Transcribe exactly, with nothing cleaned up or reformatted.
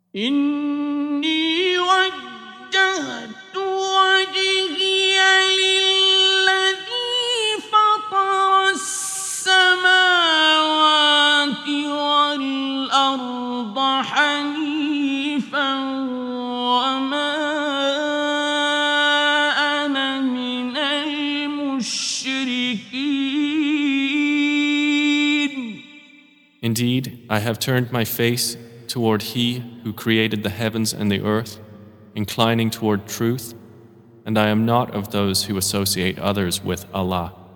إني وجهت وجهي للذي فطر السماوات والأرض حنيفا وما أنا من المشركين. Indeed, I have turned my face toward He who created the heavens and the earth, inclining toward truth, and I am not of those who associate others with Allah.